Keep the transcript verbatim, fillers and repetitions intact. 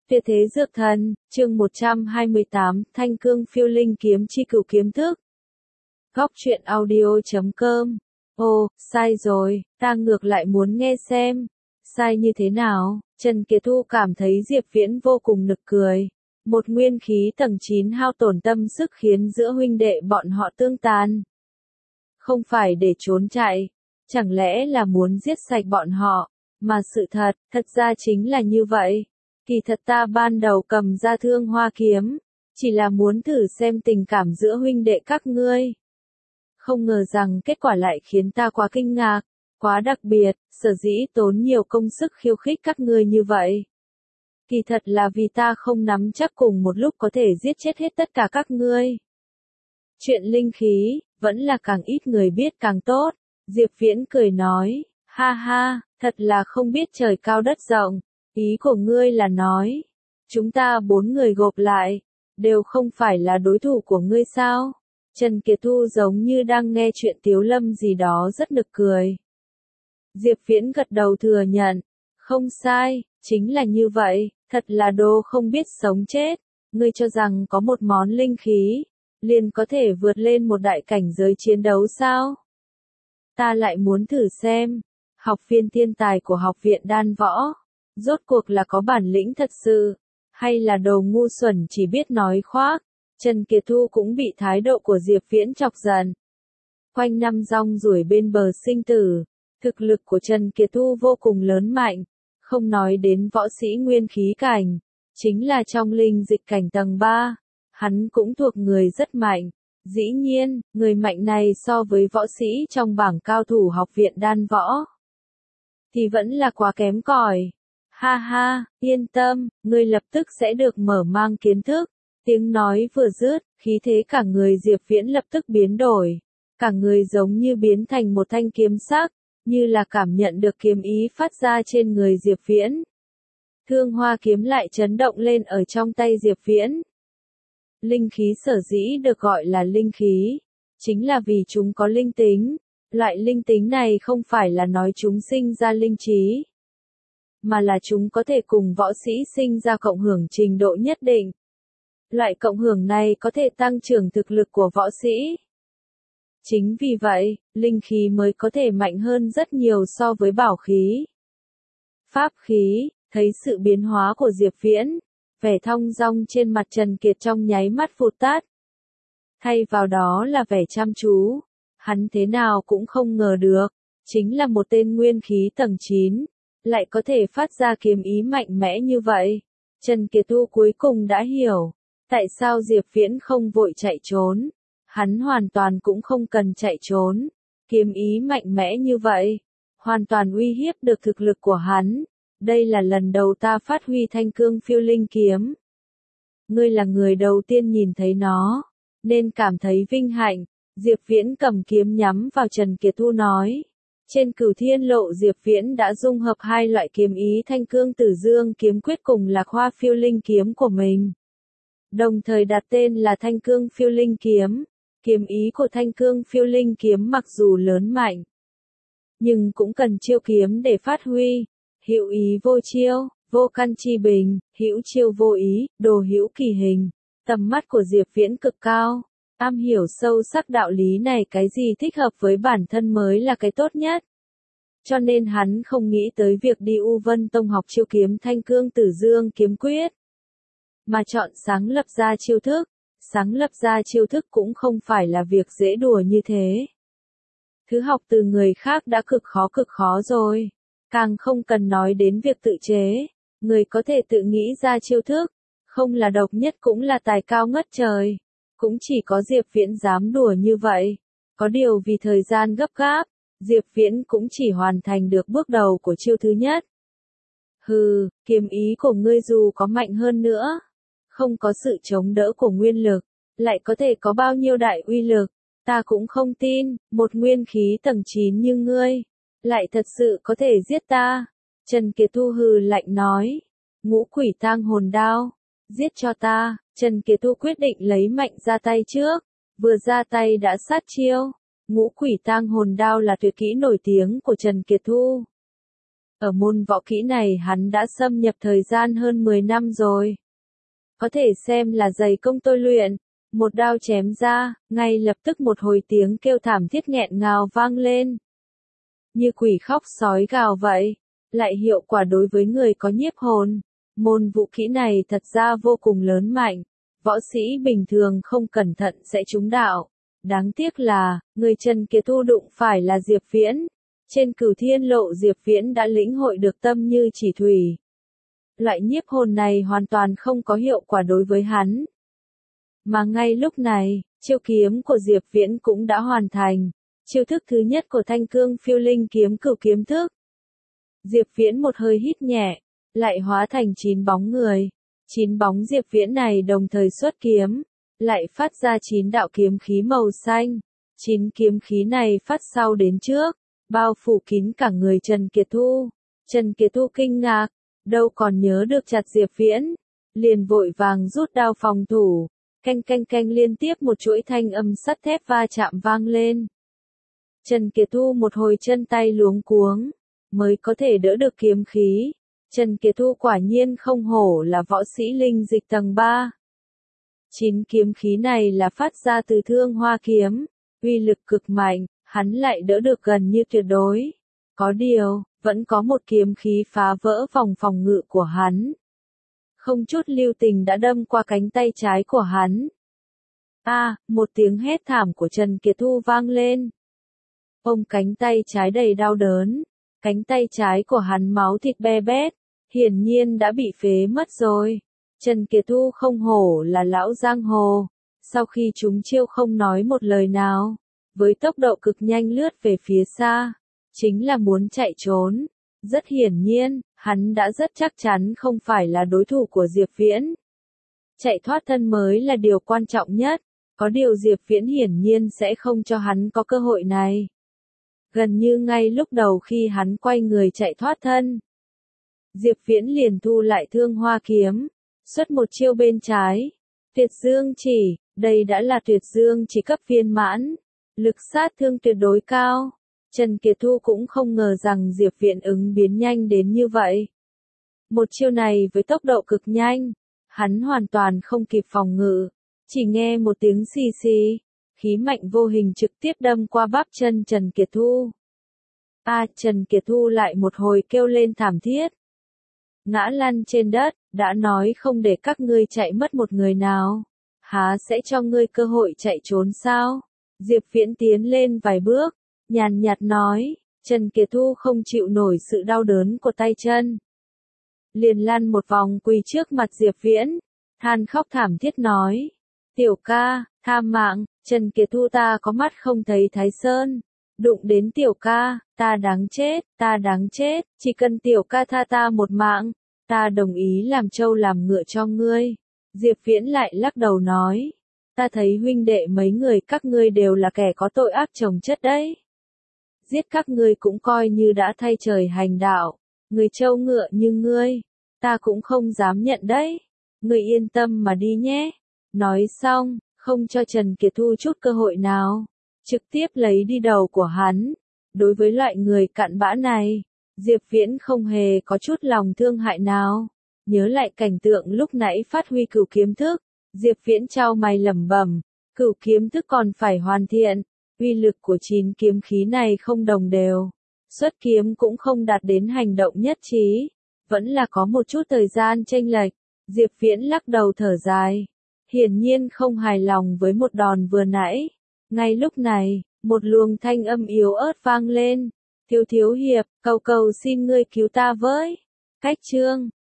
Tuyệt thế dược thần, chương một trăm hai mươi tám, Thanh cương phiêu linh kiếm chi cửu kiếm thức. Góc truyện audio chấm com. Ồ, sai rồi, ta ngược lại muốn nghe xem. Sai như thế nào? Trần Kiệt Thu cảm thấy Diệp Viễn vô cùng nực cười. Một nguyên khí tầng chín hao tổn tâm sức khiến giữa huynh đệ bọn họ tương tàn. Không phải để trốn chạy, chẳng lẽ là muốn giết sạch bọn họ, mà sự thật, thật ra chính là như vậy. Kỳ thật ta ban đầu cầm ra Thương Hoa kiếm, chỉ là muốn thử xem tình cảm giữa huynh đệ các ngươi. Không ngờ rằng kết quả lại khiến ta quá kinh ngạc, quá đặc biệt, sở dĩ tốn nhiều công sức khiêu khích các ngươi như vậy. Kỳ thật là vì ta không nắm chắc cùng một lúc có thể giết chết hết tất cả các ngươi. Chuyện linh khí, vẫn là càng ít người biết càng tốt, Diệp Viễn cười nói, ha ha, thật là không biết trời cao đất rộng. Ý của ngươi là nói, chúng ta bốn người gộp lại, đều không phải là đối thủ của ngươi sao? Trần Kiệt Thu giống như đang nghe chuyện Tiếu Lâm gì đó rất nực cười. Diệp Viễn gật đầu thừa nhận, không sai, chính là như vậy, thật là đồ không biết sống chết. Ngươi cho rằng có một món linh khí, liền có thể vượt lên một đại cảnh giới chiến đấu sao? Ta lại muốn thử xem, học viên thiên tài của học viện đan võ. Rốt cuộc là có bản lĩnh thật sự, hay là đồ ngu xuẩn chỉ biết nói khoác. Trần Kiệt Thu cũng bị thái độ của Diệp Viễn chọc giận. Quanh năm rong ruổi bên bờ sinh tử, thực lực của Trần Kiệt Thu vô cùng lớn mạnh, không nói đến võ sĩ nguyên khí cảnh, chính là trong linh dịch cảnh tầng ba, hắn cũng thuộc người rất mạnh. Dĩ nhiên, người mạnh này so với võ sĩ trong bảng cao thủ học viện đan võ, thì vẫn là quá kém cỏi. Ha ha, yên tâm, ngươi lập tức sẽ được mở mang kiến thức. Tiếng nói vừa dứt, khí thế cả người Diệp Viễn lập tức biến đổi. Cả người giống như biến thành một thanh kiếm sắc, như là cảm nhận được kiếm ý phát ra trên người Diệp Viễn. Thương Hoa kiếm lại chấn động lên ở trong tay Diệp Viễn. Linh khí sở dĩ được gọi là linh khí, chính là vì chúng có linh tính. Loại linh tính này không phải là nói chúng sinh ra linh trí, mà là chúng có thể cùng võ sĩ sinh ra cộng hưởng trình độ nhất định. Loại cộng hưởng này có thể tăng trưởng thực lực của võ sĩ. Chính vì vậy, linh khí mới có thể mạnh hơn rất nhiều so với bảo khí. Pháp khí, thấy sự biến hóa của Diệp Viễn, vẻ thong dong trên mặt Trần Kiệt trong nháy mắt vụt tắt. Thay vào đó là vẻ chăm chú, hắn thế nào cũng không ngờ được, chính là một tên nguyên khí tầng chín. Lại có thể phát ra kiếm ý mạnh mẽ như vậy. Trần Kiệt Thu cuối cùng đã hiểu, tại sao Diệp Viễn không vội chạy trốn. Hắn hoàn toàn cũng không cần chạy trốn. Kiếm ý mạnh mẽ như vậy, hoàn toàn uy hiếp được thực lực của hắn. Đây là lần đầu ta phát huy thanh cương phiêu linh kiếm. Ngươi là người đầu tiên nhìn thấy nó, nên cảm thấy vinh hạnh. Diệp Viễn cầm kiếm nhắm vào Trần Kiệt Thu nói. Trên Cửu Thiên Lộ Diệp Viễn đã dung hợp hai loại kiếm ý Thanh Cương Tử Dương kiếm quyết cùng Lạc Hoa phiêu linh kiếm của mình. Đồng thời đặt tên là Thanh Cương phiêu linh kiếm. Kiếm ý của Thanh Cương phiêu linh kiếm mặc dù lớn mạnh, nhưng cũng cần chiêu kiếm để phát huy. Hữu ý vô chiêu, vô căn chi bình, hữu chiêu vô ý, đồ hữu kỳ hình. Tầm mắt của Diệp Viễn cực cao. Am hiểu sâu sắc đạo lý này, cái gì thích hợp với bản thân mới là cái tốt nhất. Cho nên hắn không nghĩ tới việc đi U Vân Tông học chiêu kiếm Thanh Cương Tử Dương kiếm quyết, mà chọn sáng lập ra chiêu thức. Sáng lập ra chiêu thức cũng không phải là việc dễ đùa như thế. Thứ học từ người khác đã cực khó cực khó rồi, càng không cần nói đến việc tự chế. Người có thể tự nghĩ ra chiêu thức, không là độc nhất cũng là tài cao ngất trời. Cũng chỉ có Diệp Viễn dám đùa như vậy. Có điều vì thời gian gấp gáp, Diệp Viễn cũng chỉ hoàn thành được bước đầu của chiêu thứ nhất. Hừ, kiếm ý của ngươi dù có mạnh hơn nữa, không có sự chống đỡ của nguyên lực, lại có thể có bao nhiêu đại uy lực. Ta cũng không tin, một nguyên khí tầng chín như ngươi, lại thật sự có thể giết ta. Trần Kiệt Thu hừ lạnh nói. Ngũ Quỷ Tang Hồn Đao, giết cho ta. Trần Kiệt Thu quyết định lấy mạnh ra tay trước, vừa ra tay đã sát chiêu. Ngũ Quỷ Tang Hồn Đao là tuyệt kỹ nổi tiếng của Trần Kiệt Thu. Ở môn võ kỹ này hắn đã xâm nhập thời gian hơn mười năm rồi. Có thể xem là dày công tôi luyện. Một đao chém ra, ngay lập tức một hồi tiếng kêu thảm thiết nghẹn ngào vang lên. Như quỷ khóc sói gào vậy, lại hiệu quả đối với người có nhiếp hồn. Môn vũ kỹ này thật ra vô cùng lớn mạnh, võ sĩ bình thường không cẩn thận sẽ trúng đạo. Đáng tiếc là, người Trần Kiệt Thu đụng phải là Diệp Viễn. Trên Cửu Thiên Lộ Diệp Viễn đã lĩnh hội được tâm như chỉ thủy. Loại nhiếp hồn này hoàn toàn không có hiệu quả đối với hắn. Mà ngay lúc này, chiêu kiếm của Diệp Viễn cũng đã hoàn thành. Chiêu thức thứ nhất của Thanh Cương Phiêu Linh kiếm Cửu kiếm thức. Diệp Viễn một hơi hít nhẹ, lại hóa thành chín bóng người. Chín bóng Diệp Viễn này đồng thời xuất kiếm, lại phát ra chín đạo kiếm khí màu xanh. Chín kiếm khí này phát sau đến trước, bao phủ kín cả người Trần Kiệt Thu. Trần Kiệt Thu kinh ngạc, đâu còn nhớ được chặt Diệp Viễn, liền vội vàng rút đao phòng thủ. Canh canh canh liên tiếp một chuỗi thanh âm sắt thép va chạm vang lên. Trần Kiệt Thu một hồi chân tay luống cuống, mới có thể đỡ được kiếm khí. Trần Kiệt Thu quả nhiên không hổ là võ sĩ linh dịch tầng ba. Chín kiếm khí này là phát ra từ Thương Hoa kiếm, uy lực cực mạnh, hắn lại đỡ được gần như tuyệt đối. Có điều, vẫn có một kiếm khí phá vỡ vòng phòng ngự của hắn. Không chút lưu tình đã đâm qua cánh tay trái của hắn. A, à, một tiếng hét thảm của Trần Kiệt Thu vang lên. Ông cánh tay trái đầy đau đớn, cánh tay trái của hắn máu thịt be bét, hiển nhiên đã bị phế mất rồi. Trần Kiệt Thu không hổ là lão giang hồ, sau khi chúng chiêu không nói một lời nào, với tốc độ cực nhanh lướt về phía xa, chính là muốn chạy trốn. Rất hiển nhiên, hắn đã rất chắc chắn không phải là đối thủ của Diệp Viễn. Chạy thoát thân mới là điều quan trọng nhất, có điều Diệp Viễn hiển nhiên sẽ không cho hắn có cơ hội này. Gần như ngay lúc đầu khi hắn quay người chạy thoát thân, Diệp Viễn liền thu lại Thương Hoa kiếm, xuất một chiêu bên trái. Tuyệt Dương chỉ, đây đã là Tuyệt Dương chỉ cấp viên mãn, lực sát thương tuyệt đối cao. Trần Kiệt Thu cũng không ngờ rằng Diệp Viễn ứng biến nhanh đến như vậy. Một chiêu này với tốc độ cực nhanh, hắn hoàn toàn không kịp phòng ngự, chỉ nghe một tiếng xì xì, khí mạnh vô hình trực tiếp đâm qua bắp chân Trần Kiệt Thu. A, à, Trần Kiệt Thu lại một hồi kêu lên thảm thiết. Ngã lăn trên đất, đã nói không để các ngươi chạy mất một người nào, há sẽ cho ngươi cơ hội chạy trốn sao? Diệp Viễn tiến lên vài bước, nhàn nhạt nói. Trần Kiệt Thu không chịu nổi sự đau đớn của tay chân, liền lăn một vòng quỳ trước mặt Diệp Viễn, than khóc thảm thiết nói. Tiểu ca, tha mạng, Trần Kiệt Thu ta có mắt không thấy Thái Sơn, đụng đến tiểu ca, ta đáng chết, ta đáng chết, chỉ cần tiểu ca tha ta một mạng, ta đồng ý làm trâu làm ngựa cho ngươi. Diệp Viễn lại lắc đầu nói, ta thấy huynh đệ mấy người các ngươi đều là kẻ có tội ác chồng chất đấy. Giết các ngươi cũng coi như đã thay trời hành đạo, người trâu ngựa như ngươi, ta cũng không dám nhận đấy. Ngươi yên tâm mà đi nhé. Nói xong, không cho Trần Kiệt Thu chút cơ hội nào, trực tiếp lấy đi đầu của hắn. Đối với loại người cặn bã này, Diệp Viễn không hề có chút lòng thương hại nào. Nhớ lại cảnh tượng lúc nãy phát huy Cửu kiếm thức, Diệp Viễn chau mày lẩm bẩm, Cửu kiếm thức còn phải hoàn thiện, uy lực của chín kiếm khí này không đồng đều, xuất kiếm cũng không đạt đến hành động nhất trí, vẫn là có một chút thời gian chênh lệch. Diệp Viễn lắc đầu thở dài, hiển nhiên không hài lòng với một đòn vừa nãy. Ngay lúc này, một luồng thanh âm yếu ớt vang lên, Thiếu thiếu hiệp, cầu cầu xin ngươi cứu ta với. Cách chương